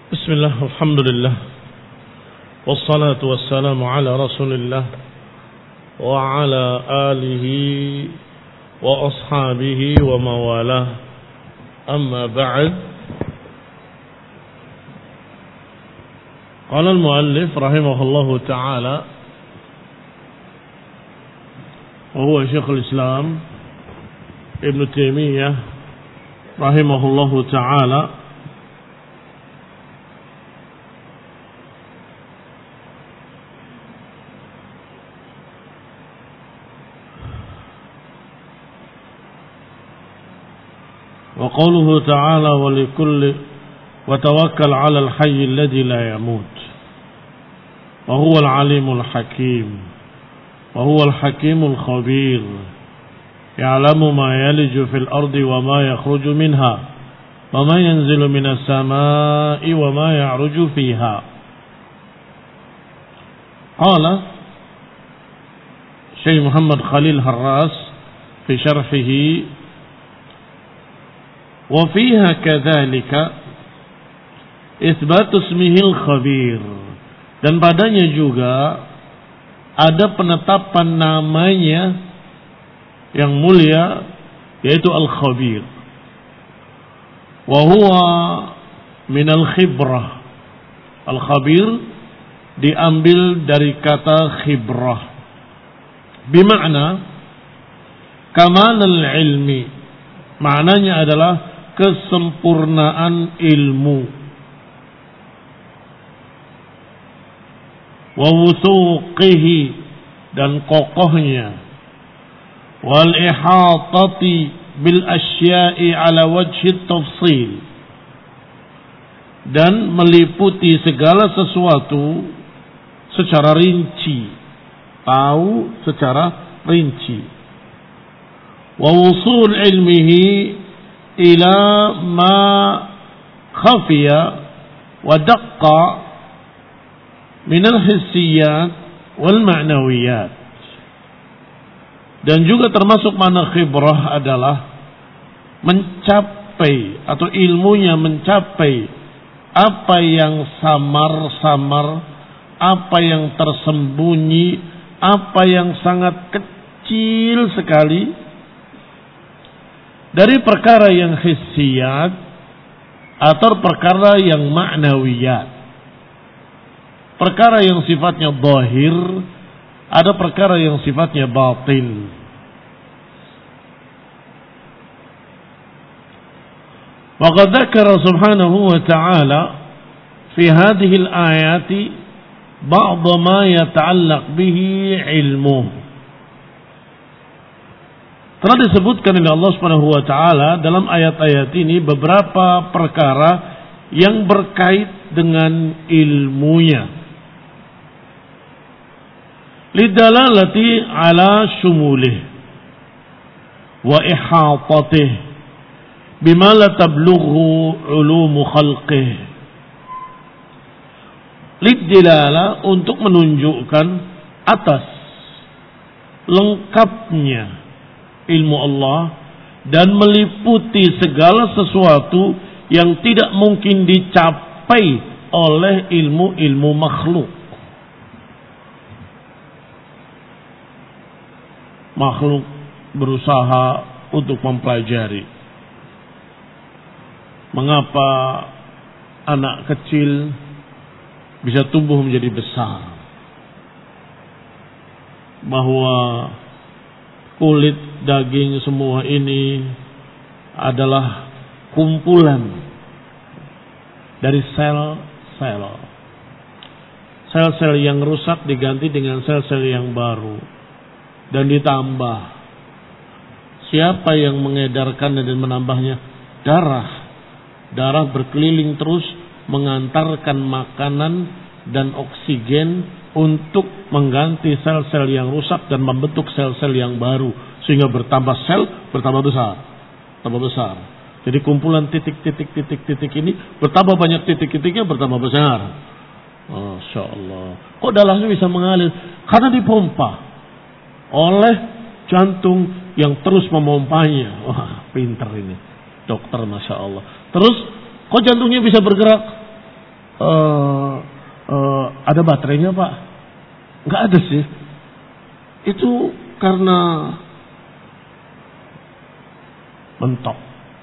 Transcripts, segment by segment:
Bismillah, alhamdulillah, wassalatu wassalamu ala rasulillah wa ala alihi wa ashabihi wa mawalah, amma ba'd. Qala al-muallif rahimahullahu ta'ala wa huwa Syekhul Islam Ibn Taimiyah rahimahullahu ta'ala, وقوله تعالى ولكل وتوكل على الحي الذي لا يموت وهو العليم الحكيم وهو الحكيم الخبير يعلم ما يلج في الأرض وما يخرج منها وما ينزل من السماء وما يعرج فيها. قال شيخ محمد خليل هراس في شرحه وفيها كذلك إثبات اسمه الخبير, dan padanya juga ada penetapan namanya yang mulia yaitu al-khabir. Wa huwa min al-khibrah. Al-khabir diambil dari kata khibrah, bimakna kamal al-ilmi, maknanya adalah kesempurnaan ilmu, wa wuthuqihi, dan kokohnya, wal ihatati bil asya'i ala wajhi tafsil, dan meliputi segala sesuatu secara rinci, tahu secara rinci, wa wusul ilmihi ila ma khafiya wa daqqa min al-hissiyat wal ma'nawiyat. Dan juga termasuk makna khibrah adalah mencapai atau ilmunya mencapai apa yang samar-samar, apa yang tersembunyi, apa yang sangat kecil sekali dari perkara yang hissiyat atau perkara yang ma'nawiyat. Perkara yang sifatnya zahir, ada perkara yang sifatnya batin. Wa qad dzakara subhanahu wa ta'ala fi hadhihi al-ayati ba'd ma yata'allaq bihi ilmuh. Telah disebutkan oleh Allah Subhanahu wa taala dalam ayat-ayat ini beberapa perkara yang berkait dengan ilmunya. Lidalalati ala shumulih wa ihatatih bima la tablughu ulumu khalqih. Lidilala, untuk menunjukkan atas lengkapnya ilmu Allah dan meliputi segala sesuatu yang tidak mungkin dicapai oleh ilmu-ilmu makhluk. Makhluk berusaha untuk mempelajari mengapa anak kecil bisa tumbuh menjadi besar, bahwa kulit, daging, semua ini adalah kumpulan dari sel-sel. Sel-sel yang rusak diganti dengan sel-sel yang baru. Dan ditambah, siapa yang mengedarkan dan menambahnya? Darah. Darah berkeliling terus mengantarkan makanan dan oksigen untuk mengganti sel-sel yang rusak dan membentuk sel-sel yang baru, sehingga bertambah sel, bertambah besar, tambah besar. Jadi kumpulan titik-titik ini bertambah banyak titik-titiknya, bertambah besar. Masya Allah. Kok darahnya bisa mengalir? Karena dipompa oleh jantung yang terus memompanya. Wah, pinter ini dokter, Masya Allah. Terus kok jantungnya bisa bergerak? ada baterainya Pak? Nggak ada sih. Itu karena mentok.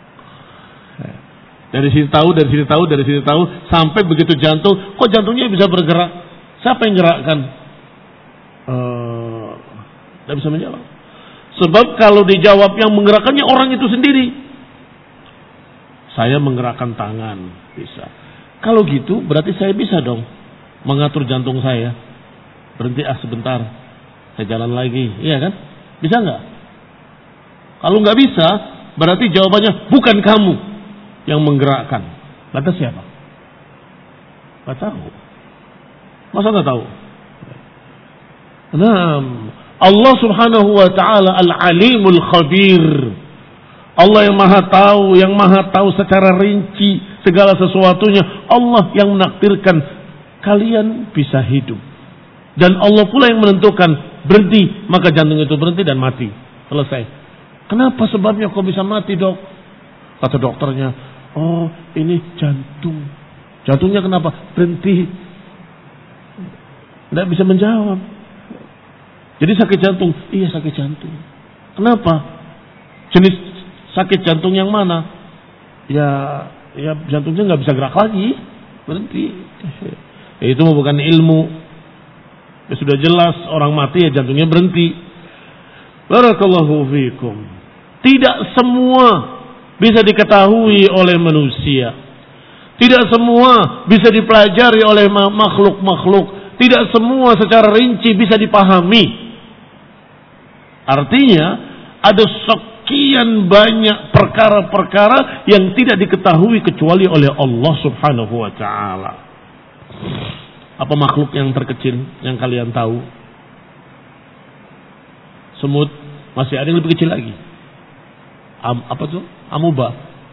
Dari sini tahu, dari sini tahu, dari sini tahu, sampai begitu jantung, kok jantungnya bisa bergerak? Siapa yang gerakkan? Tidak bisa menjawab. Sebab kalau dijawab yang menggerakkannya orang itu sendiri. Saya menggerakkan tangan, bisa. Kalau gitu berarti saya bisa dong mengatur jantung saya. Berhenti sebentar, saya jalan lagi, iya kan? Bisa nggak? Kalau nggak bisa, berarti jawabannya bukan kamu yang menggerakkan. Lantas siapa? Nggak tahu. Masa nggak tahu? Nah, Allah Subhanahu wa Ta'ala Al-Alimul Khabir. Allah yang maha tahu secara rinci segala sesuatunya. Allah yang menakdirkan kalian bisa hidup. Dan Allah pula yang menentukan berhenti, maka jantung itu berhenti dan mati. Selesai. Kenapa sebabnya kok bisa mati, Dok? Kata dokternya, oh ini jantung. Jantungnya kenapa? Berhenti. Tidak bisa menjawab. Jadi sakit jantung. Iya sakit jantung. Kenapa? Jenis sakit jantung yang mana? Ya jantungnya nggak bisa gerak lagi. Berhenti. Itu bukan ilmu. Ya sudah jelas orang mati ya jantungnya berhenti. Barakallahu fiikum. Tidak semua bisa diketahui oleh manusia. Tidak semua bisa dipelajari oleh makhluk-makhluk. Tidak semua secara rinci bisa dipahami. Artinya ada sekian banyak perkara-perkara yang tidak diketahui kecuali oleh Allah Subhanahu wa Ta'ala. Apa makhluk yang terkecil yang kalian tahu? Semut, masih ada yang lebih kecil lagi. Apa tuh? Amuba.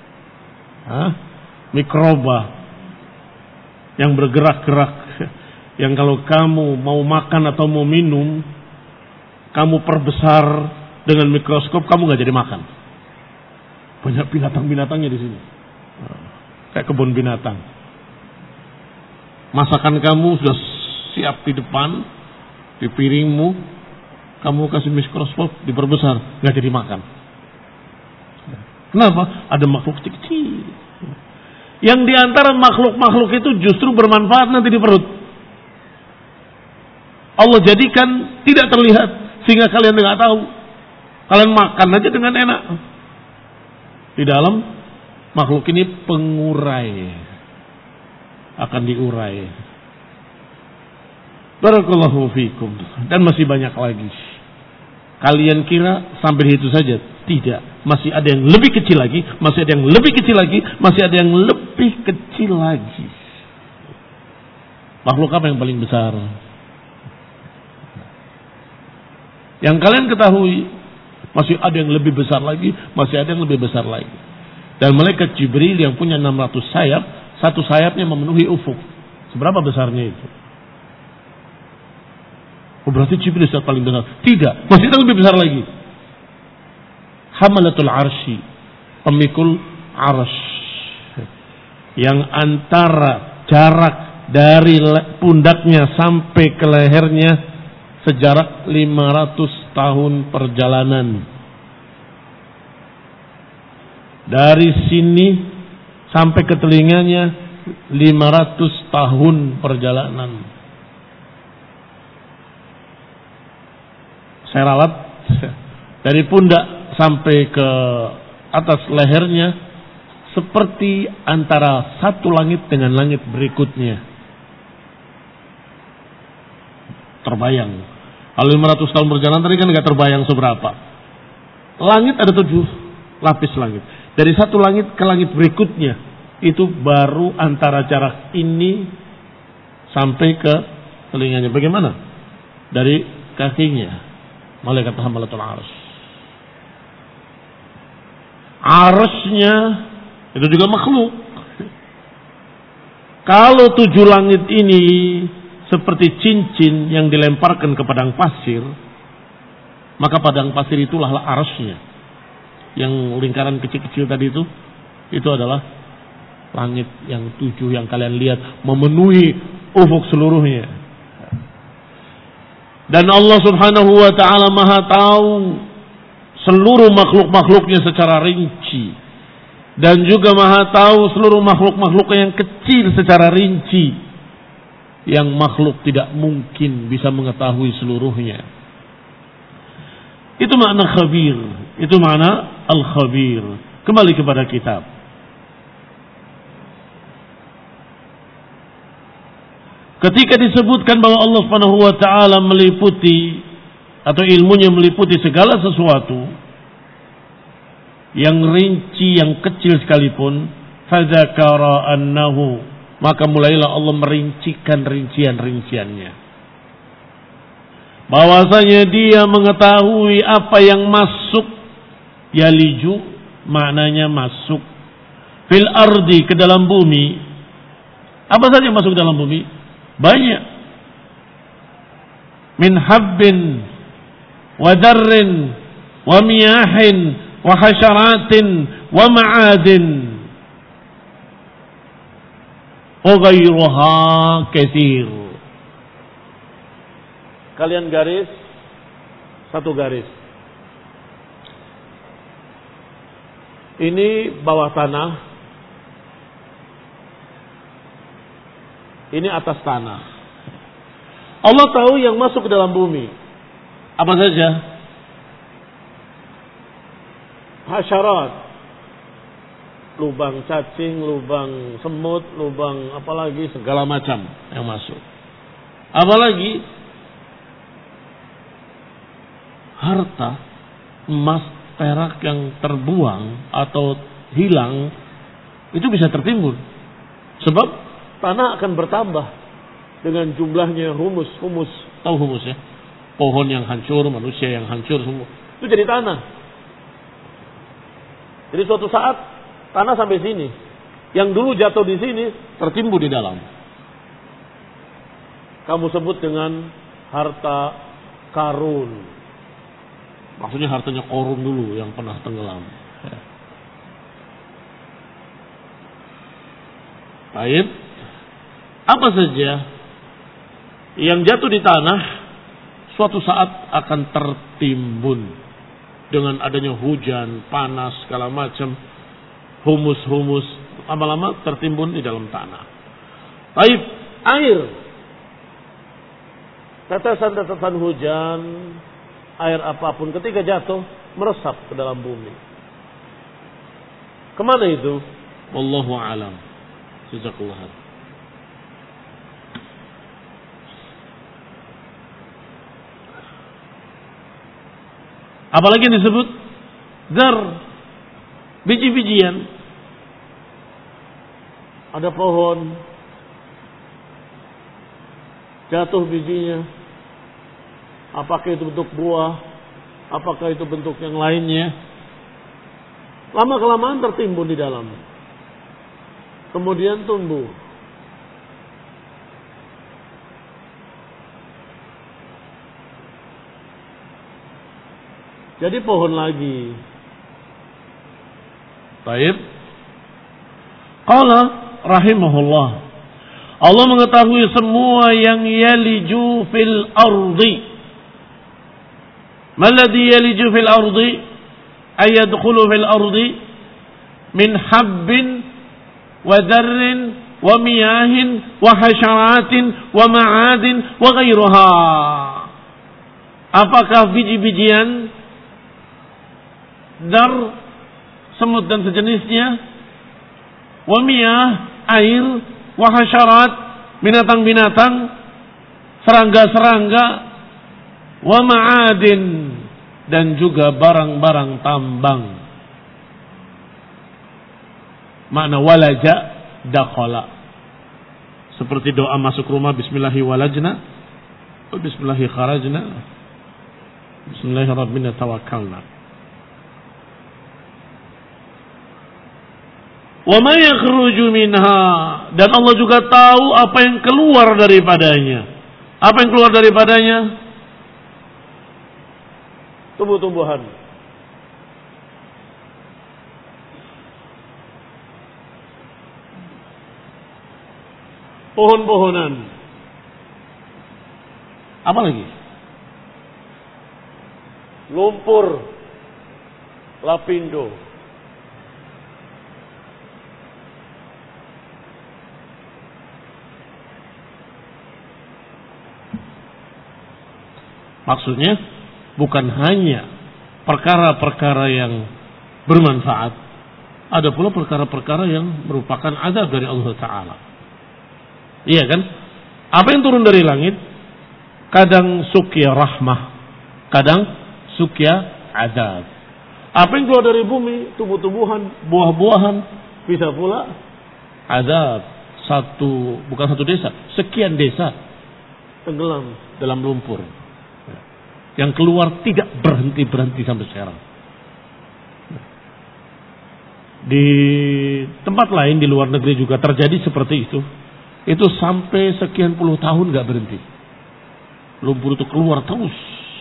Mikroba. Yang bergerak-gerak. Yang kalau kamu mau makan atau mau minum, kamu perbesar dengan mikroskop, kamu nggak jadi makan. Banyak binatang-binatangnya di sini. Kayak kebun binatang. Masakan kamu sudah siap di depan, di piringmu, kamu kasih mikroskop, diperbesar, nggak jadi makan. Kenapa? Ada makhluk kecil. Yang diantara makhluk-makhluk itu justru bermanfaat nanti di perut. Allah jadikan tidak terlihat sehingga kalian nggak tahu. Kalian makan aja dengan enak. Di dalam makhluk ini pengurai. Akan diurai. Barakallahu fiikum. Dan masih banyak lagi. Kalian kira sampai itu saja? Tidak. Masih ada yang lebih kecil lagi. Masih ada yang lebih kecil lagi. Masih ada yang lebih kecil lagi. Makhluk apa yang paling besar? Yang kalian ketahui, masih ada yang lebih besar lagi. Masih ada yang lebih besar lagi. Dan malaikat Jibril yang punya 600 sayap, satu sayapnya memenuhi ufuk. Seberapa besarnya itu? Oh berarti Jibril yang paling besar. Tidak, masih ada lebih besar lagi. Hamalatul arsy, pemikul arsy. Yang antara jarak dari pundaknya sampai ke lehernya sejarak 500 tahun perjalanan. Dari sini sampai ke telinganya 500 tahun perjalanan. Saya ralat dari pundak sampai ke atas lehernya seperti antara satu langit dengan langit berikutnya. Terbayang. Kalau 500 tahun perjalanan tadi kan nggak terbayang seberapa. Langit ada 7 lapis langit. Dari satu langit ke langit berikutnya itu baru antara jarak ini sampai ke telinganya. Bagaimana? Dari kakinya malaikat hamalatul arsy. Arsy-nya itu juga makhluk. Kalau 7 langit ini seperti cincin yang dilemparkan ke padang pasir, maka padang pasir itulah arsy-nya. Yang lingkaran kecil-kecil tadi itu adalah langit yang 7 yang kalian lihat memenuhi ufuk seluruhnya. Dan Allah Subhanahu wa taala Maha tahu seluruh makhluk-makhluknya secara rinci, dan juga Maha tahu seluruh makhluk-makhluk yang kecil secara rinci, yang makhluk tidak mungkin bisa mengetahui seluruhnya. Itu makna khabir, itu makna al-khabir. Kembali kepada kitab. Ketika disebutkan bahwa Allah Subhanahu wa taala meliputi atau ilmunya meliputi segala sesuatu yang rinci, yang kecil sekalipun, fadzakara annahu, maka mulailah Allah merincikan rincian-rinciannya. Bahwasanya dia mengetahui apa yang masuk, yaliju maknanya masuk, fil ardi ke dalam bumi. Apa saja yang masuk ke dalam bumi? Banyak. Min habbin wa darrin wa miyahin wa hasyaratin wa ma'adin wa ghairuha katsir. Kalian garis satu garis. Ini bawah tanah, ini atas tanah. Allah tahu yang masuk ke dalam bumi apa saja. Hasyarat, lubang cacing, lubang semut, lubang apalagi segala macam yang masuk. Apalagi harta, emas, perak yang terbuang atau hilang itu bisa tertimbun. Sebab tanah akan bertambah dengan jumlahnya humus. Tahu humus ya? Pohon yang hancur, manusia yang hancur semua. Itu jadi tanah. Jadi suatu saat tanah sampai sini. Yang dulu jatuh di sini tertimbun di dalam. Kamu sebut dengan harta karun. Maksudnya hartanya Korun dulu yang pernah tenggelam. Baik. Apa saja yang jatuh di tanah suatu saat akan tertimbun dengan adanya hujan, panas, segala macam, humus, lama-lama tertimbun di dalam tanah. Baik, air, tetesan-tetesan hujan, air apapun ketika jatuh meresap ke dalam bumi. Kemana itu? Wallahu a'lam. Jazakallahu. Apalagi yang disebut zar, biji-bijian. Ada pohon, jatuh bijinya. Apakah itu bentuk buah, apakah itu bentuk yang lainnya. Lama-kelamaan tertimbun di dalam. Kemudian tumbuh. Jadi pohon lagi. Baik. Qala rahimahullah. Allah mengetahui semua yang yaliju fil ardi. Maladhi yaliju fil ardi? Ayadkhulu fil ardi min habbin wa dharrin wa miyahin wa hasyaratin wa ma'adin wa ghairuha. Apakah biji-bijian, dar, semut dan sejenisnya, wa miyah, air, wa hasyarat, binatang-binatang, serangga-serangga, wa ma'adin, dan juga barang-barang tambang. Makna walaja, dakhala. Seperti doa masuk rumah, bismillahi walajna, bismillahi kharajna, bismillahirrahmanirrahim tawakkalna. Wa ma yakhruju minha, dan Allah juga tahu apa yang keluar daripadanya. Apa yang keluar daripadanya? Tumbuh-tumbuhan. pohon-pohonan. Apa lagi? Lumpur, lapindo. Maksudnya bukan hanya perkara-perkara yang bermanfaat, ada pula perkara-perkara yang merupakan azab dari Allah Ta'ala. Iya kan? Apa yang turun dari langit kadang suqya rahmah, kadang suqya azab. Apa yang keluar dari bumi, tumbuh-tumbuhan, buah-buahan, bisa pula azab. Bukan satu desa, sekian desa tenggelam dalam lumpur. Yang keluar tidak berhenti-berhenti sampai sekarang. Di tempat lain di luar negeri juga terjadi seperti itu. Itu sampai sekian puluh tahun gak berhenti. Lumpur itu keluar terus.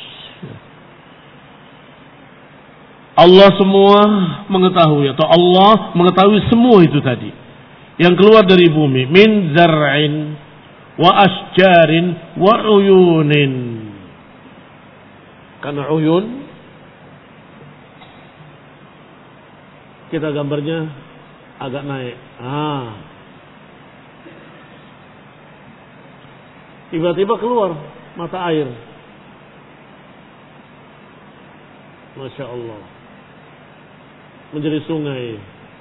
Allah semua mengetahui, atau Allah mengetahui semua itu tadi. Yang keluar dari bumi. Min zar'in wa asjarin wa uyunin. Karena uyun, kita gambarnya agak naik. Tiba-tiba keluar mata air. Masya Allah. Menjadi sungai.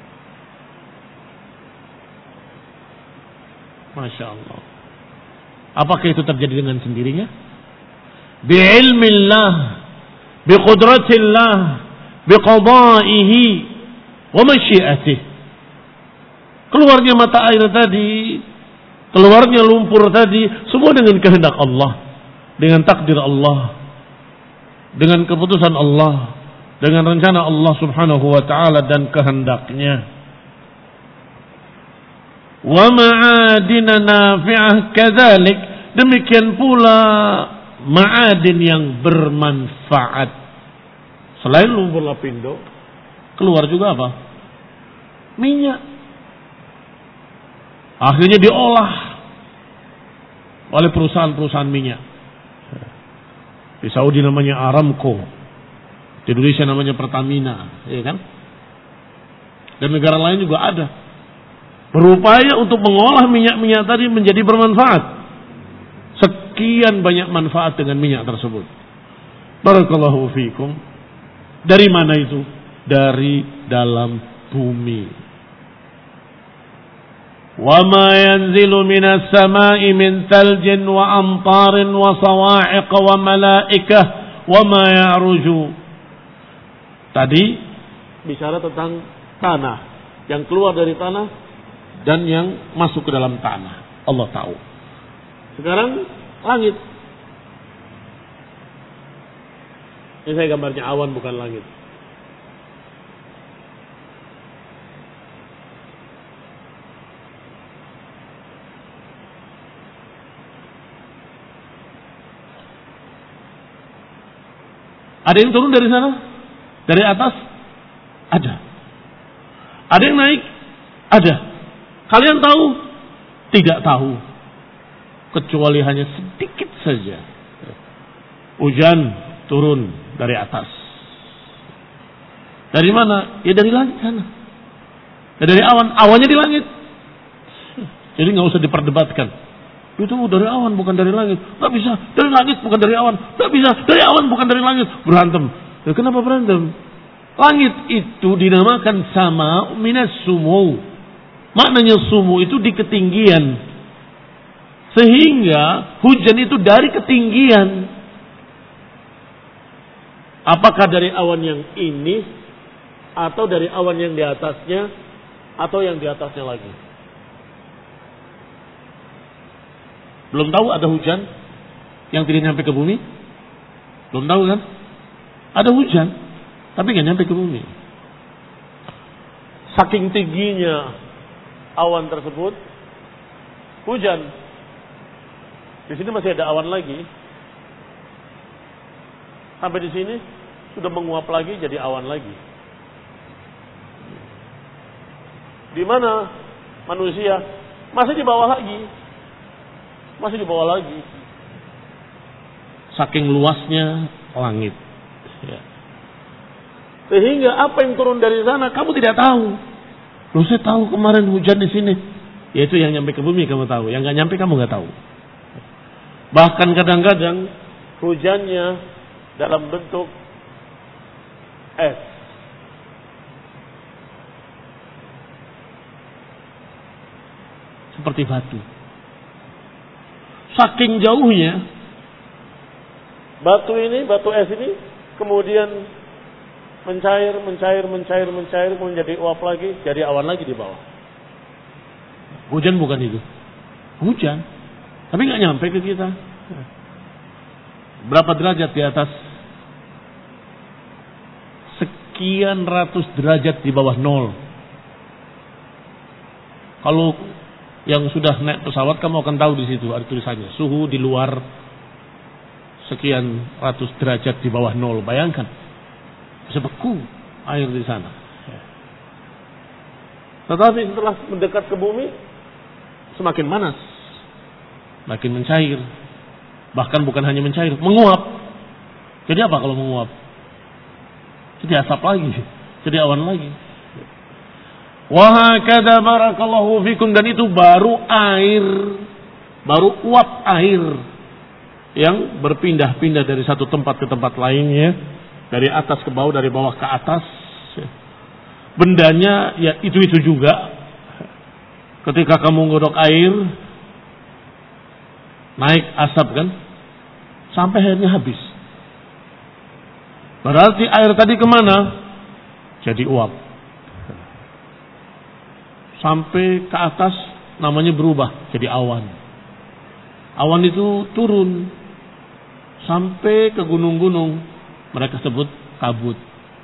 Masya Allah. Apakah itu terjadi dengan sendirinya? Bi'ilmillah, biqudratillah, biqadaihi, wa masyiatih. Keluarnya mata air tadi, keluarnya lumpur tadi, semua dengan kehendak Allah, dengan takdir Allah, dengan keputusan Allah, dengan rencana Allah Subhanahu wa taala dan kehendaknya. Wa ma'adina nafi'ah kadzalik, demikian pula ma'adin yang bermanfaat. Selain lumpur lapindo, keluar juga apa? Minyak. Akhirnya diolah oleh perusahaan-perusahaan minyak. Di Saudi namanya Aramco, di Indonesia namanya Pertamina, ya kan? Dan negara lain juga ada. Berupaya untuk mengolah minyak-minyak tadi menjadi bermanfaat. Sekian banyak manfaat dengan minyak tersebut. Barakallahu fiikum. Dari mana itu? Dari dalam bumi. Wa ma yanzilu minas sama'i min thaljin wa amtarin wa sawa'iq wa malaikah wa ma ya'ruju. Tadi bicara tentang tanah, yang keluar dari tanah dan yang masuk ke dalam tanah. Allah tahu. Sekarang langit. Ini saya gambarnya awan bukan langit. Ada yang turun dari sana? Dari atas? Ada. Ada yang naik? Ada. Kalian tahu? Tidak tahu. Kecuali hanya sedikit saja. Hujan turun dari atas. Dari mana? Ya dari langit sana. Ya dari awan. Awannya di langit. Jadi nggak usah diperdebatkan. Itu dari awan bukan dari langit. Nggak bisa. Dari langit bukan dari awan. Nggak bisa. Dari awan bukan dari langit. Berantem. Ya, kenapa berantem? Langit itu dinamakan sama minas sumu. Maknanya sumu itu di ketinggian. Sehingga hujan itu dari ketinggian. Apakah dari awan yang ini, atau dari awan yang di atasnya, atau yang di atasnya lagi? Belum tahu ada hujan yang tidak nyampe ke bumi? Belum tahu kan? Ada hujan, tapi nggak nyampe ke bumi. Saking tingginya awan tersebut, hujan. Di sini masih ada awan lagi. Sampai di sini sudah menguap lagi jadi awan lagi. Di mana manusia masih di bawah lagi. masih di bawah lagi. Saking luasnya langit. Ya. Sehingga apa yang turun dari sana kamu tidak tahu. Loh, saya tahu kemarin hujan di sini. Yaitu yang nyampe ke bumi kamu tahu, yang nggak nyampe kamu nggak tahu. Bahkan kadang-kadang hujannya dalam bentuk es. Seperti batu. Saking jauhnya batu es ini kemudian mencair, kemudian jadi uap lagi, jadi awan lagi di bawah. Hujan bukan itu. Hujan. Tapi nggak nyampe ke kita. Berapa derajat di atas? Sekian ratus derajat di bawah nol. Kalau yang sudah naik pesawat kamu akan tahu di situ ada tulisannya suhu di luar sekian ratus derajat di bawah nol. Bayangkan, bisa beku air di sana. Tetapi setelah mendekat ke bumi semakin panas, makin mencair. Bahkan bukan hanya mencair, menguap. Jadi apa kalau menguap? Jadi asap lagi, jadi awan lagi. Wahakada barakallahu fikum, dan itu baru air, baru uap air yang berpindah-pindah dari satu tempat ke tempat lainnya, dari atas ke bawah, dari bawah ke atas. Bendanya ya itu-itu juga. Ketika kamu ngodok air, naik asap kan, sampai airnya habis. Berarti air tadi kemana? Jadi uap. Sampai ke atas namanya berubah jadi awan. Awan itu turun sampai ke gunung-gunung, mereka sebut kabut.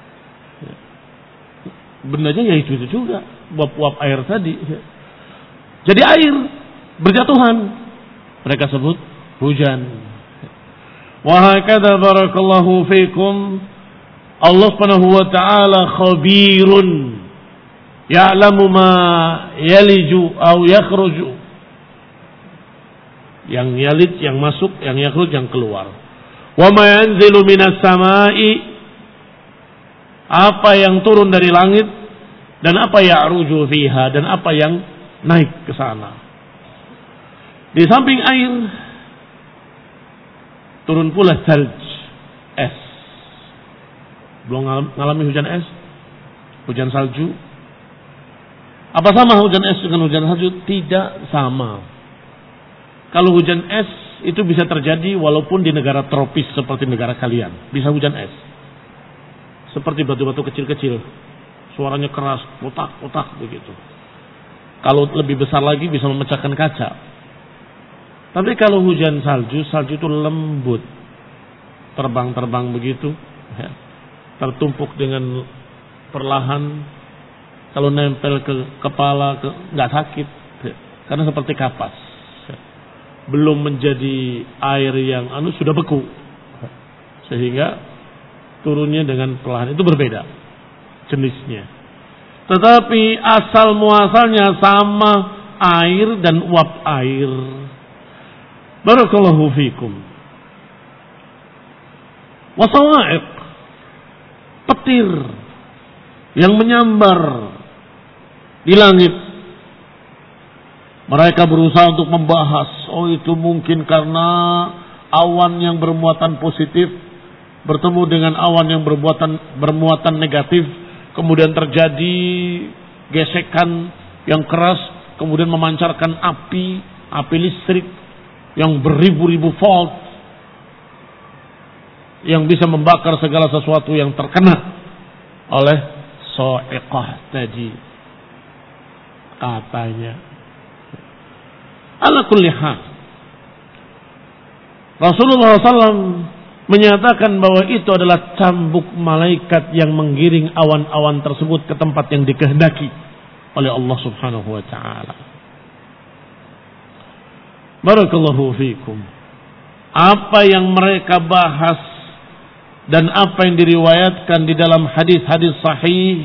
Bendanya ya itu juga, uap-uap air tadi. Jadi air berjatuhan, mereka sebut hujan. Wa hakadha barakallahu fikum, Allah Subhanahu wa taala khabirun ya'lamu ma yaliju aw yakhruju. Yang yalid, yang masuk, yang yakhruj, yang keluar. Wa ma yanzilu minas samai, apa yang turun dari langit, dan apa ya'ruju fiha, dan apa yang naik ke sana. Di samping air turun pula salj, es. Belum ngalami hujan es, hujan salju. Apa sama hujan es dengan hujan salju? Tidak sama. Kalau hujan es itu bisa terjadi walaupun di negara tropis seperti negara kalian, bisa hujan es. Seperti batu-batu kecil-kecil, suaranya keras, kotak-kotak begitu. Kalau lebih besar lagi bisa memecahkan kaca. Tapi kalau hujan salju, salju itu lembut, terbang-terbang begitu, ya, tertumpuk dengan perlahan. Kalau nempel ke kepala, nggak sakit, ya, karena seperti kapas. Ya. Belum menjadi air yang sudah beku, sehingga turunnya dengan perlahan itu berbeda jenisnya. Tetapi asal muasalnya sama, air dan uap air. Barakallahu fikum. Wasawa'iq, petir yang menyambar di langit. Mereka berusaha untuk membahas, itu mungkin karena awan yang bermuatan positif bertemu dengan awan yang bermuatan negatif, kemudian terjadi gesekan yang keras, kemudian memancarkan api listrik yang beribu-ribu volt yang bisa membakar segala sesuatu yang terkena oleh sa'iqah tadi katanya. Ala kulli hal, Rasulullah SAW menyatakan bahwa itu adalah cambuk malaikat yang menggiring awan-awan tersebut ke tempat yang dikehendaki oleh Allah Subhanahu wa taala. Barakallahu fikum. Apa yang mereka bahas dan apa yang diriwayatkan di dalam hadis-hadis sahih,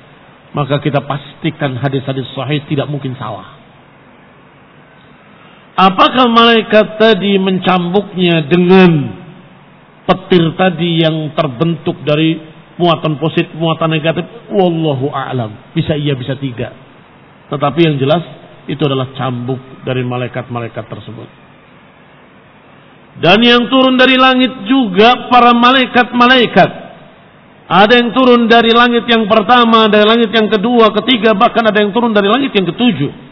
maka kita pastikan hadis-hadis sahih tidak mungkin salah. Apakah malaikat tadi mencambuknya dengan petir tadi yang terbentuk dari muatan positif, muatan negatif? Wallahu a'lam. Bisa iya, bisa tidak. Tetapi yang jelas itu adalah cambuk dari malaikat-malaikat tersebut. Dan yang turun dari langit juga para malaikat-malaikat. Ada yang turun dari langit yang pertama, dari langit yang kedua, ketiga, bahkan ada yang turun dari langit yang ketujuh.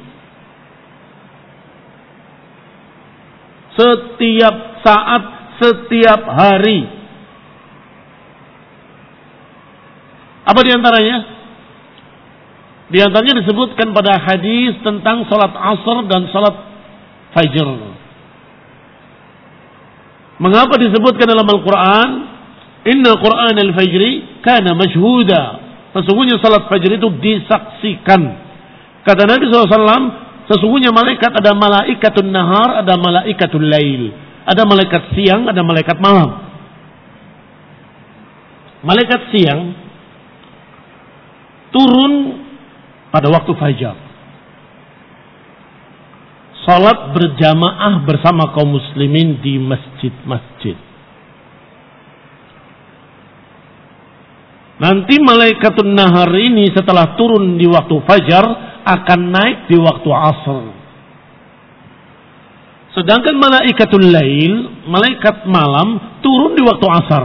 Setiap saat, setiap hari. Apa diantaranya? Diantaranya disebutkan pada hadis tentang salat asar dan salat fajr. Mengapa disebutkan dalam Al-Quran? Inna Quran al-fajri kana mashhuda. Sesungguhnya salat fajr itu disaksikan. Kata Nabi SAW, sesungguhnya malaikat ada malaikatun nahar, ada malaikatul lail. Ada malaikat siang, ada malaikat malam. Malaikat siang turun pada waktu fajar. Salat berjamaah bersama kaum muslimin di masjid-masjid. Nanti malaikatun nahar ini setelah turun di waktu fajar akan naik di waktu asar. Sedangkan malaikatul lail, malaikat malam, turun di waktu asar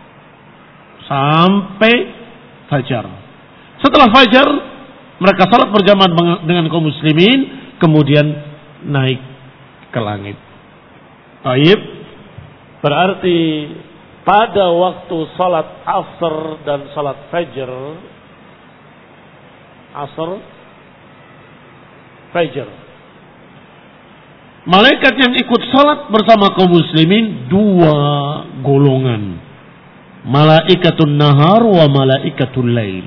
sampai fajar. Setelah fajar mereka salat berjamaah dengan kaum muslimin, kemudian naik ke langit. Baik, berarti pada waktu salat asar dan salat fajar, asar fajar, malaikat yang ikut salat bersama kaum muslimin dua golongan, malaikatun nahar wa malaikatul lail.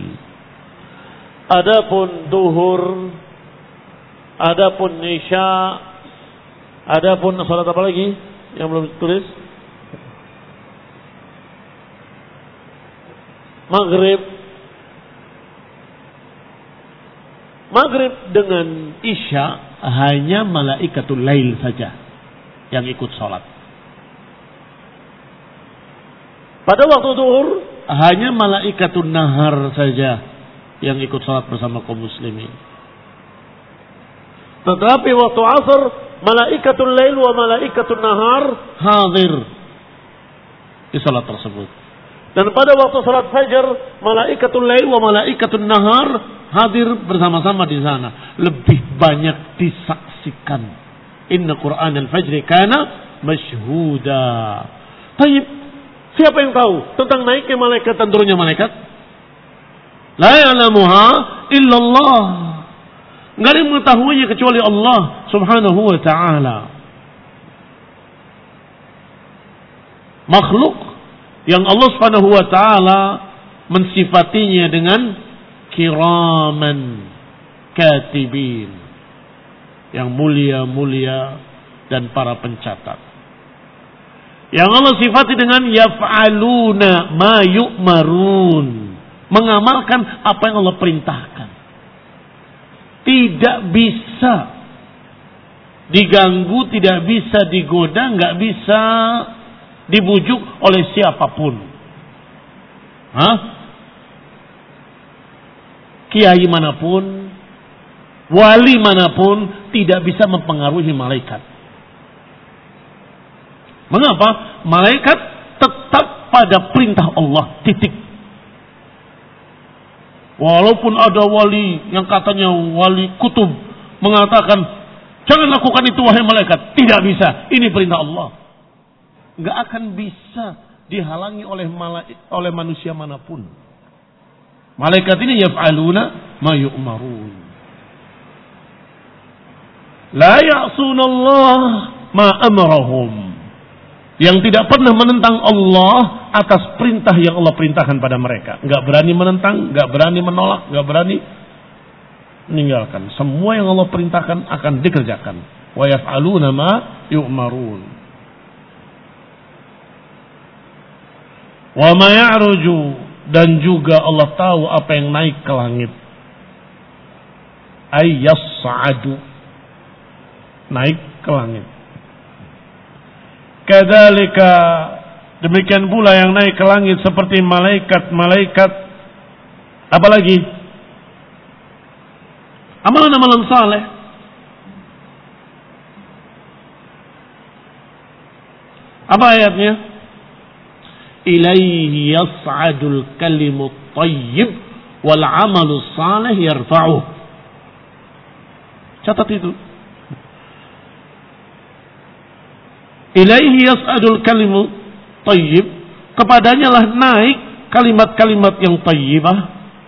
Adapun duhur, adapun isya, adapun salat apa lagi yang belum ditulis? Maghrib. Maghrib dengan isya hanya malaikatul lail saja yang ikut sholat. Pada waktu zuhur hanya malaikatul nahar saja yang ikut sholat bersama kaum muslimin. Tetapi waktu asar malaikatul lail wa malaikatul nahar hadir di sholat tersebut. Dan pada waktu salat fajar malaikatul lail wa malaikatul nahar hadir bersama-sama di sana, lebih banyak disaksikan. Inna Quran al-fajri kana mashhuda. Baik, siapa yang tahu tentang naiknya malaikat dan turunnya malaikat? La ya'lamuha illallah. Enggak ada yang mengetahuinya kecuali Allah Subhanahu wa ta'ala. Makhluk yang Allah Subhanahu wa ta'ala mensifatinya dengan kiraman katibin, yang mulia-mulia dan para pencatat. Yang Allah sifati dengan yaf'aluna ma yu'marun, mengamalkan apa yang Allah perintahkan. Tidak bisa diganggu, tidak bisa digoda, nggak bisa dibujuk oleh siapapun. Kiai manapun, wali manapun tidak bisa mempengaruhi malaikat. Mengapa? Malaikat tetap pada perintah Allah, titik. Walaupun ada wali yang katanya wali kutub mengatakan jangan lakukan itu wahai malaikat, tidak bisa, ini perintah Allah. Nggak akan bisa dihalangi oleh manusia manapun. Malaikat ini yaf'aluna ma yu'marun. La ya'sunallah ma amarahum. Yang tidak pernah menentang Allah atas perintah yang Allah perintahkan pada mereka. Nggak berani menentang, nggak berani menolak, nggak berani meninggalkan. Semua yang Allah perintahkan akan dikerjakan. Wa yaf'aluna ma yu'marun. Wa ma ya'ruju, dan juga Allah tahu apa yang naik ke langit. Ay yas'adu, naik ke langit. Kadzalika, demikian pula yang naik ke langit seperti malaikat-malaikat. Apalagi amalan-amalan saleh. Apa ayatnya? Ilaihi yas'adul kalimut thayyib wal 'amalus salih yarfa'uh. Catat itu. Ilaihi yas'adul kalimut thayyib, kepadanya lah naik kalimat-kalimat yang thayyibah.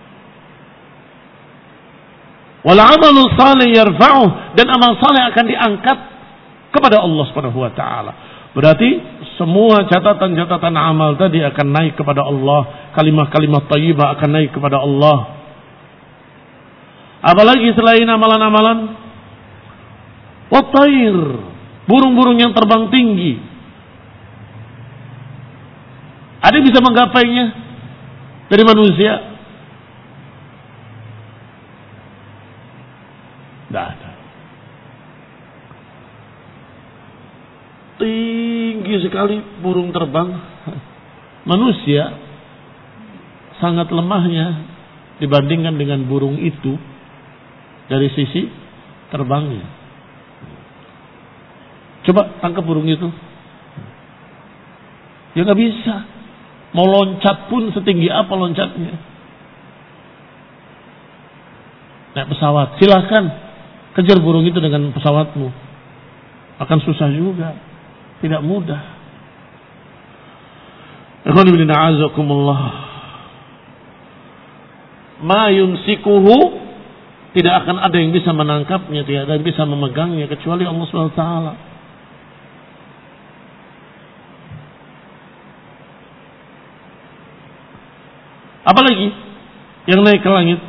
Wal 'amalus salih yarfa'uh, dan amal saleh akan diangkat kepada Allah Subhanahu wa taala. Berarti semua catatan-catatan amal tadi akan naik kepada Allah. Kalimah-kalimah thayyibah akan naik kepada Allah. Apalagi selain amalan-amalan? Wat-tayr, burung-burung yang terbang tinggi. Ada yang bisa menggapainya dari manusia? Tidak ada. Tinggi sekali burung terbang. Manusia sangat lemahnya dibandingkan dengan burung itu dari sisi terbangnya. Coba tangkap burung itu, ya nggak bisa. Mau loncat pun setinggi apa loncatnya. Naik pesawat, silahkan kejar burung itu dengan pesawatmu, akan susah juga. Tidak mudah. Ikhwan fillah a'azakumullah. Ma yumsikuhu, tidak akan ada yang bisa menangkapnya, tidak ada yang bisa memegangnya kecuali Allah Subhanahu wa taala. Apalagi yang naik ke langit?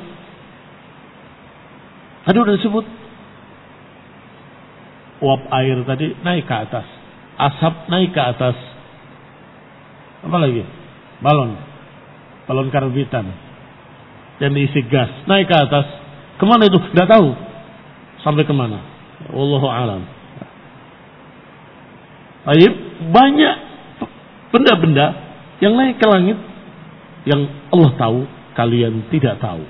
Tadi sudah disebut. Uap air tadi naik ke atas. Asap naik ke atas. Apa lagi? Balon karbitan yang diisi gas naik ke atas. Kemana itu? Tidak tahu. Sampai kemana? Wallahu a'lam. Baik, banyak benda-benda yang naik ke langit yang Allah tahu, kalian tidak tahu.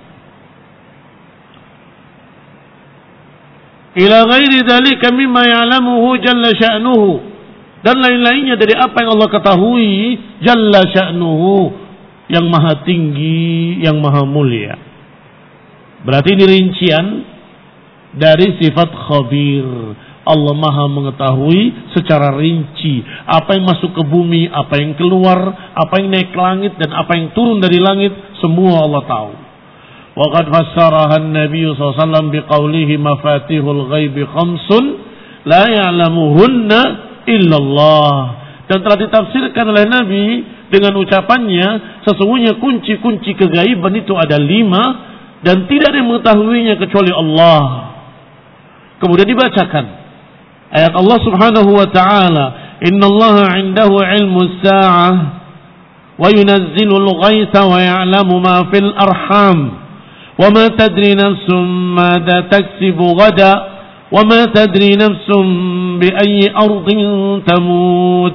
Ila ghairi dzalika mimma ya'lamuhu jalla sya'nuhu, dan lain-lainnya dari apa yang Allah ketahui jalla sya'nuhu, yang maha tinggi, yang maha mulia. Berarti ini rincian dari sifat khabir. Allah maha mengetahui secara rinci apa yang masuk ke bumi, apa yang keluar, apa yang naik ke langit, dan apa yang turun dari langit, semua Allah tahu. Wa qad fassaraha an-nabiy sallallahu alaihi wasallam biqaulihi mafatihul ghaibi khamsun la ya'lamuhunna illallah. Dan telah ditafsirkan oleh Nabi dengan ucapannya, sesungguhnya kunci-kunci kegaiban itu ada 5 dan tidak ada yang mengetahuinya kecuali Allah. Kemudian dibacakan ayat Allah Subhanahu wa taala, innallaha 'indahu 'ilmus sa'ah wa yunazzilul ghaitha wa ya'lamu ma fil arham wa ma tadri nafsum madza taksibu ghada wa ma tadri nafsum bi ayyi ardin tamut.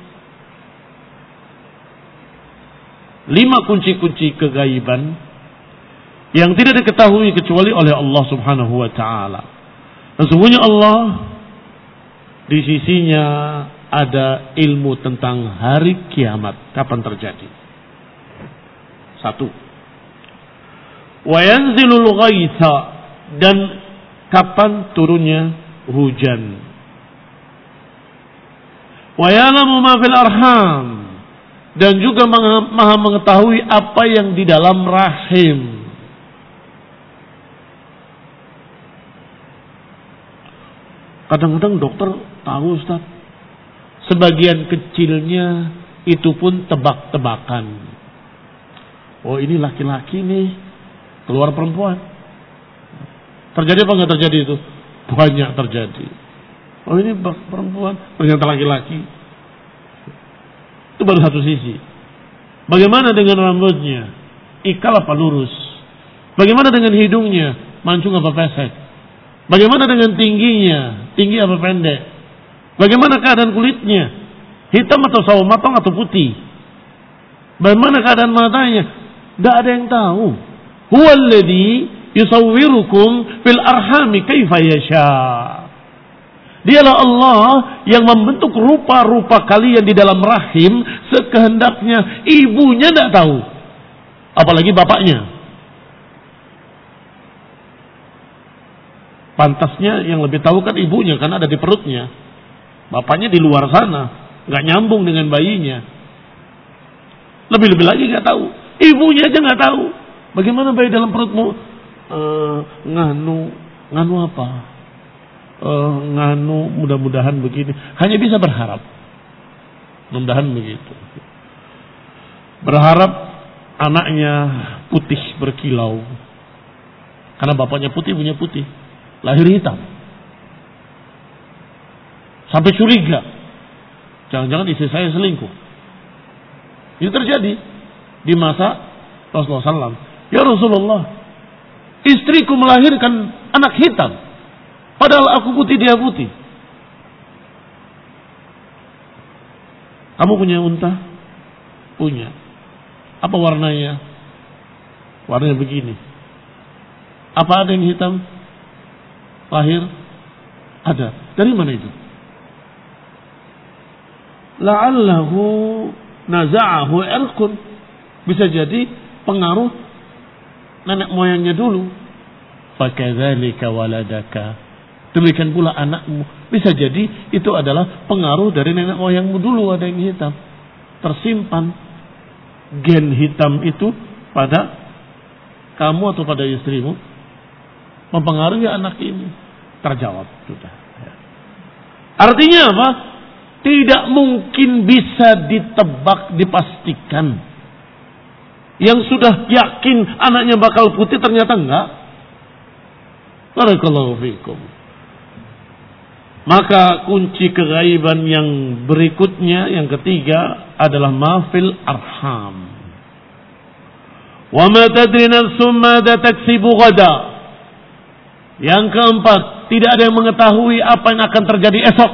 5 kunci-kunci kegaiban yang tidak diketahui kecuali oleh Allah Subhanahu wa taala. Sesungguhnya Allah di sisinya ada ilmu tentang hari kiamat, kapan terjadi. 1. Wa yanzilul ghaitha, dan kapan turunnya hujan. Wa ya'lamu ma fil arham, dan juga maha mengetahui apa yang di dalam rahim. Kadang-kadang dokter tahu, Ustaz, sebagian kecilnya itu pun tebak-tebakan. Oh, ini laki-laki nih, keluar perempuan. Terjadi apa enggak terjadi itu? Banyak terjadi. Oh, ini perempuan, ternyata laki-laki. Itu baru satu sisi. Bagaimana dengan rambutnya? Ikal apa lurus? Bagaimana dengan hidungnya? Mancung apa pesek? Bagaimana dengan tingginya? Tinggi apa pendek? Bagaimana keadaan kulitnya? Hitam atau sawo matang atau putih? Bagaimana keadaan matanya? Tidak ada yang tahu. Huwallazi yusawwirukum fil arhami kaifa yasha. Dialah Allah yang membentuk rupa-rupa kalian di dalam rahim sekehendaknya. Ibunya tidak tahu, apalagi bapaknya. Pantasnya yang lebih tahu kan ibunya, karena ada di perutnya. Bapaknya di luar sana, nggak nyambung dengan bayinya. Lebih-lebih lagi nggak tahu. Ibunya aja nggak tahu. Bagaimana bayi dalam perutmu? Nganu apa? Nganu mudah-mudahan begini. Hanya bisa berharap. Mudah-mudahan begitu. Berharap anaknya putih berkilau. Karena bapaknya putih, ibunya putih. Lahir hitam. Sampai curiga. Jangan-jangan istri saya selingkuh. Ini terjadi di masa Rasulullah SAW. Ya Rasulullah, istriku melahirkan anak hitam. Padahal aku putih, dia putih. Kamu punya unta? Punya. Apa warnanya? Warnanya begini. Apa ada yang hitam? Lahir? Ada. Dari mana itu? La'allahu naza'ahu irqun. Bisa jadi pengaruh nenek moyangnya dulu. Fakadzalika waladaka. Demikian pula anakmu. Bisa jadi itu adalah pengaruh dari nenek moyangmu dulu, ada yang hitam. Tersimpan gen hitam itu pada kamu atau pada istrimu, mempengaruhi anak ini. Terjawab sudah. Artinya apa? Tidak mungkin bisa ditebak, dipastikan. Yang sudah yakin anaknya bakal putih ternyata enggak. Barakallahu fikum. Maka kunci kegaiban yang berikutnya, yang ketiga adalah mafil arham. Wa ma tadri nafsum madza taksibu ghada. Yang keempat, tidak ada yang mengetahui apa yang akan terjadi esok.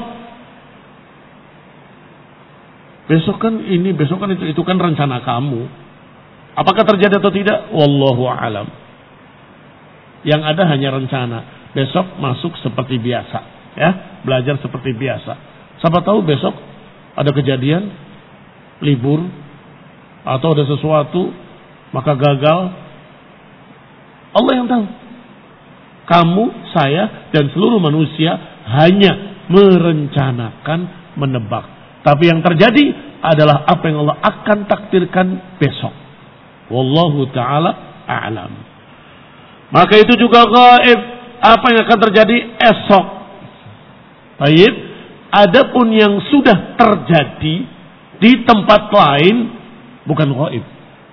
Besok kan ini, besok kan itu kan rencana kamu. Apakah terjadi atau tidak? Wallahu alam. Yang ada hanya rencana. Besok masuk seperti biasa, ya, belajar seperti biasa. Siapa tahu besok ada kejadian, libur, atau ada sesuatu, maka gagal. Allah yang tahu. Kamu, saya, dan seluruh manusia hanya merencanakan, menebak. Tapi yang terjadi adalah apa yang Allah akan takdirkan besok. Wallahu ta'ala a'lam. Maka itu juga gaib. Apa yang akan terjadi esok. Baik. Adapun yang sudah terjadi di tempat lain bukan gaib.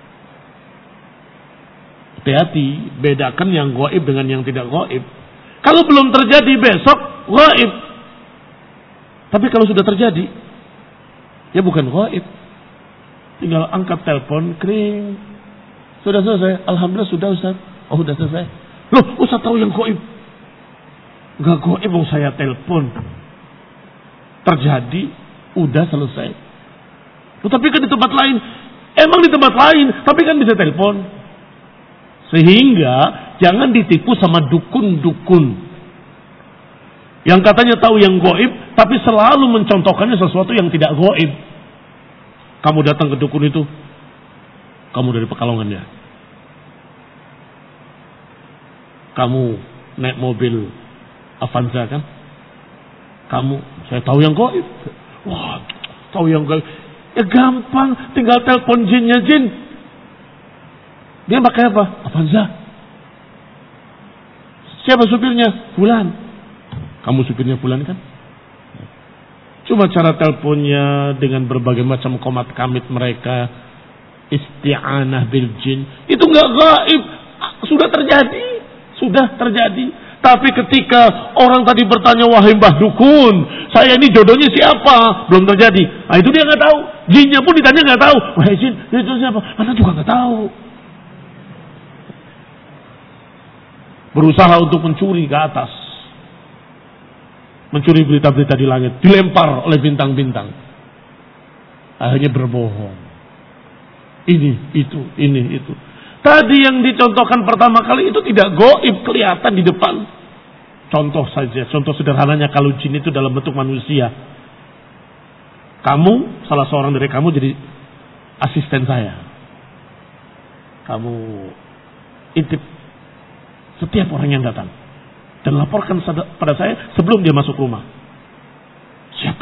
Hati-hati, bedakan yang gaib dengan yang tidak gaib. Kalau belum terjadi besok, gaib. Tapi kalau sudah terjadi, ya bukan gaib. Tinggal angkat telepon, kring. Sudah selesai? Alhamdulillah sudah, Ustaz. Oh, sudah selesai. Loh, Ustaz tahu yang gaib? Enggak gaib, saya telepon. Terjadi, udah selesai. Loh, tapi kan di tempat lain. Emang di tempat lain, tapi kan bisa telepon. Sehingga jangan ditipu sama dukun-dukun yang katanya tahu yang gaib, tapi selalu mencontohkannya sesuatu yang tidak gaib. Kamu datang ke dukun itu, kamu dari Pekalongan ya, kamu naik mobil Avanza kan, kamu, saya tahu yang gaib. Wah, tahu yang gaib, ya gampang, tinggal telepon jinnya jin. Dia pakai apa? Avanza. Siapa supirnya? Fulan. Kamu supirnya Fulan kan? Cuma cara teleponnya dengan berbagai macam komat kamit mereka, isti'anah bil jin, itu enggak gaib. Sudah terjadi. Tapi ketika orang tadi bertanya, wahai Mbah Dukun, saya ini jodohnya siapa? Belum terjadi. Nah, itu dia nggak tahu. Jinnya pun ditanya nggak tahu. Wahai jin, itu siapa? Anda juga nggak tahu. Berusaha untuk mencuri ke atas. mencuri berita-berita di langit, dilempar oleh bintang-bintang. Akhirnya berbohong. Ini, itu. Tadi yang dicontohkan pertama kali itu tidak gaib, kelihatan di depan. Contoh saja, contoh sederhananya kalau jin itu dalam bentuk manusia. Kamu, salah seorang dari kamu jadi asisten saya. Kamu intip setiap orang yang datang dan laporkan pada saya sebelum dia masuk rumah. Siapa?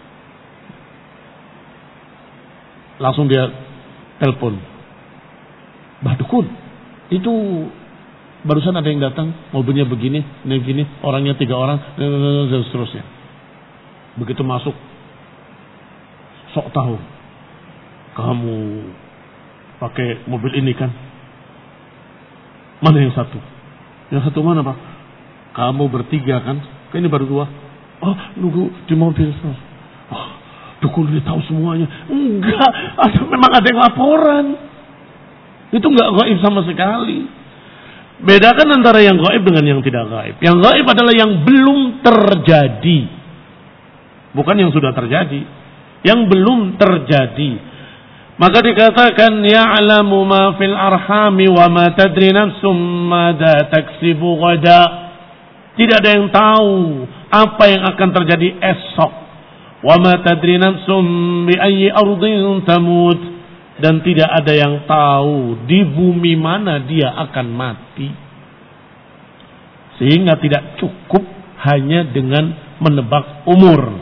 Langsung dia telepon. Mbah Dukun, itu barusan ada yang datang, mobilnya begini, orangnya 3 orang, dan seterusnya. Begitu masuk, sok tahu, kamu pakai mobil ini kan? Mana yang satu? Yang satu mana, Pak? Kamu bertiga kan? Ini baru 2. Oh, nunggu di mobil. Oh, Dukun dia tahu semuanya. Enggak, memang ada yang laporan. Itu enggak gaib sama sekali. Bedakan antara yang gaib dengan yang tidak gaib. Yang gaib adalah yang belum terjadi. Bukan yang sudah terjadi. Yang belum terjadi. Maka dikatakan ya'lamu ma fil arhami wa ma tadri nafsum madza taksibu ghada. Tidak ada yang tahu apa yang akan terjadi esok. Wa ma tadri nafsum bi ayyi ardhin tamut. Dan tidak ada yang tahu di bumi mana dia akan mati. Sehingga tidak cukup hanya dengan menebak umur.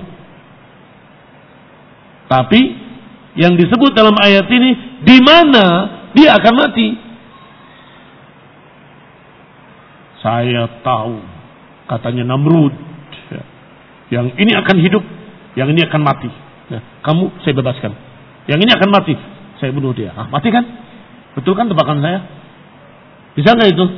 Tapi yang disebut dalam ayat ini, di mana dia akan mati. Saya tahu, katanya Namrud, yang ini akan hidup, yang ini akan mati. Kamu saya bebaskan. Yang ini akan mati, saya bunuh dia. Mati kan? Betul kan tebakan saya? Bisa nggak itu?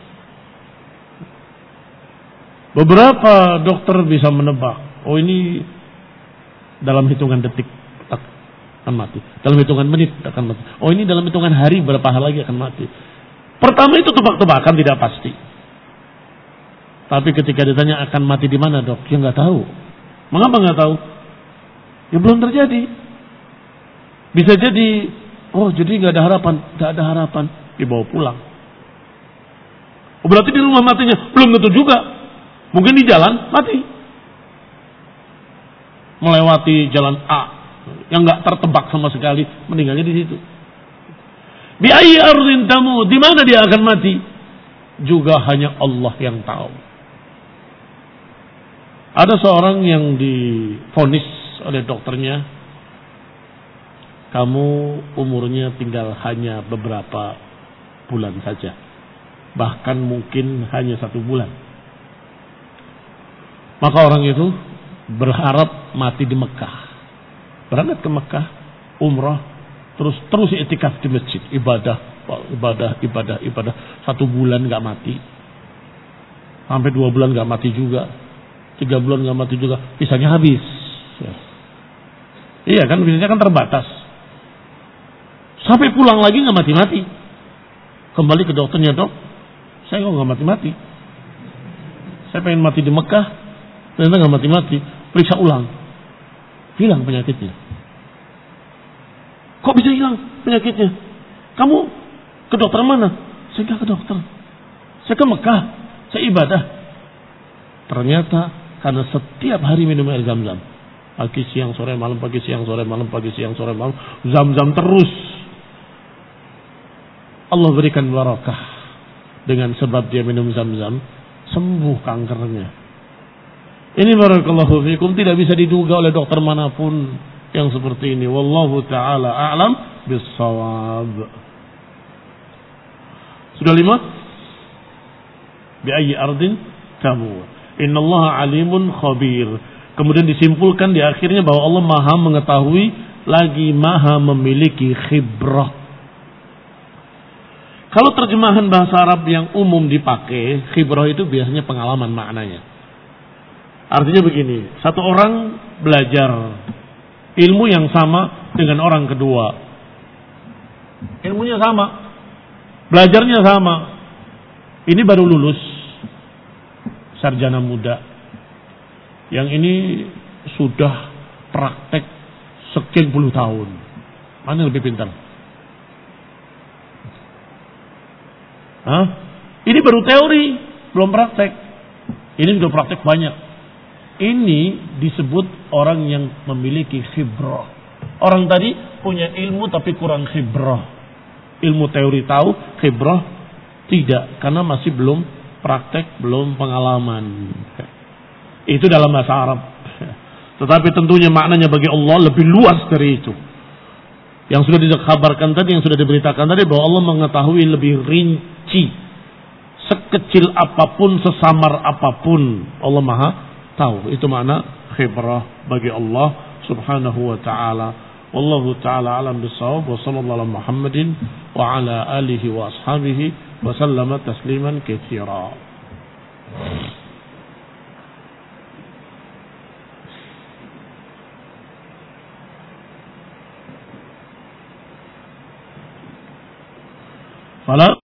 Beberapa dokter bisa menebak. Oh, ini dalam hitungan detik akan mati. Dalam hitungan menit akan mati. Oh, ini dalam hitungan hari berapa hari lagi akan mati. Pertama itu tebak-tebakan tidak pasti. Tapi ketika ditanya akan mati di mana, Dok? Ya nggak tahu. Mengapa nggak tahu? Ya belum terjadi. Bisa jadi, oh jadi nggak ada harapan, nggak ada harapan, dibawa pulang. Oh, berarti di rumah matinya belum tentu juga. Mungkin di jalan mati. Melewati jalan A yang nggak tertebak sama sekali, meninggalnya di situ. Bi ayyi ardhin tamut, di mana dia akan mati? Juga hanya Allah yang tahu. Ada seorang yang divonis oleh dokternya, kamu umurnya tinggal hanya beberapa bulan saja, bahkan mungkin hanya 1 bulan. Maka orang itu berharap mati di Mekah, berangkat ke Mekah, umrah, terus i'tikaf di masjid, ibadah. 1 bulan nggak mati, sampai 2 bulan nggak mati juga, 3 bulan nggak mati juga, visanya habis. Iya kan, visanya kan terbatas. Sampai pulang lagi nggak mati-mati, kembali ke dokternya, Dok, saya kok nggak mati-mati, saya pengen mati di Mekah, ternyata nggak mati-mati. Periksa ulang, hilang penyakitnya. Kok bisa hilang penyakitnya? Kamu ke dokter mana? Saya nggak ke dokter, saya ke Mekah, saya ibadah. Ternyata karena setiap hari minum air Zam-Zam, pagi siang sore malam, pagi siang sore malam, pagi siang sore malam, Zam-Zam terus. Allah berikan barakah dengan sebab dia minum Zam-Zam, sembuh kankernya. Ini barakallahu fikum, tidak bisa diduga oleh dokter manapun yang seperti ini. Wallahu ta'ala a'lam bis-shawab. Sudah 5? Bi ayyi ardin tamut. Innallaha alimun khabir. Kemudian disimpulkan di akhirnya bahwa Allah Maha mengetahui lagi Maha memiliki khibrah. Kalau terjemahan bahasa Arab yang umum dipakai, khibrah itu biasanya pengalaman maknanya. Artinya begini, satu orang belajar ilmu yang sama dengan orang kedua. Ilmunya sama, belajarnya sama. Ini baru lulus, sarjana muda. Yang ini sudah praktek sekian puluh tahun. Mana yang lebih pintar? Hah? Ini baru teori, belum praktek. Ini sudah praktek banyak. Ini disebut orang yang memiliki khibrah. Orang tadi punya ilmu tapi kurang khibrah. Ilmu teori tahu, khibrah tidak, karena masih belum praktek, belum pengalaman. Itu dalam bahasa Arab. Tetapi tentunya maknanya bagi Allah lebih luas dari itu. Yang sudah dikabarkan tadi, yang sudah diberitakan tadi, bahwa Allah mengetahui lebih rinci. Sekecil apapun, sesamar apapun, Allah Maha tahu. Itu makna khibrah bagi Allah Subhanahu wa ta'ala. Wallahu ta'ala alam bisawab. Wa sallallahu ala Muhammadin wa ala alihi wa ashabihi wa sallama tasliman katsira. Fala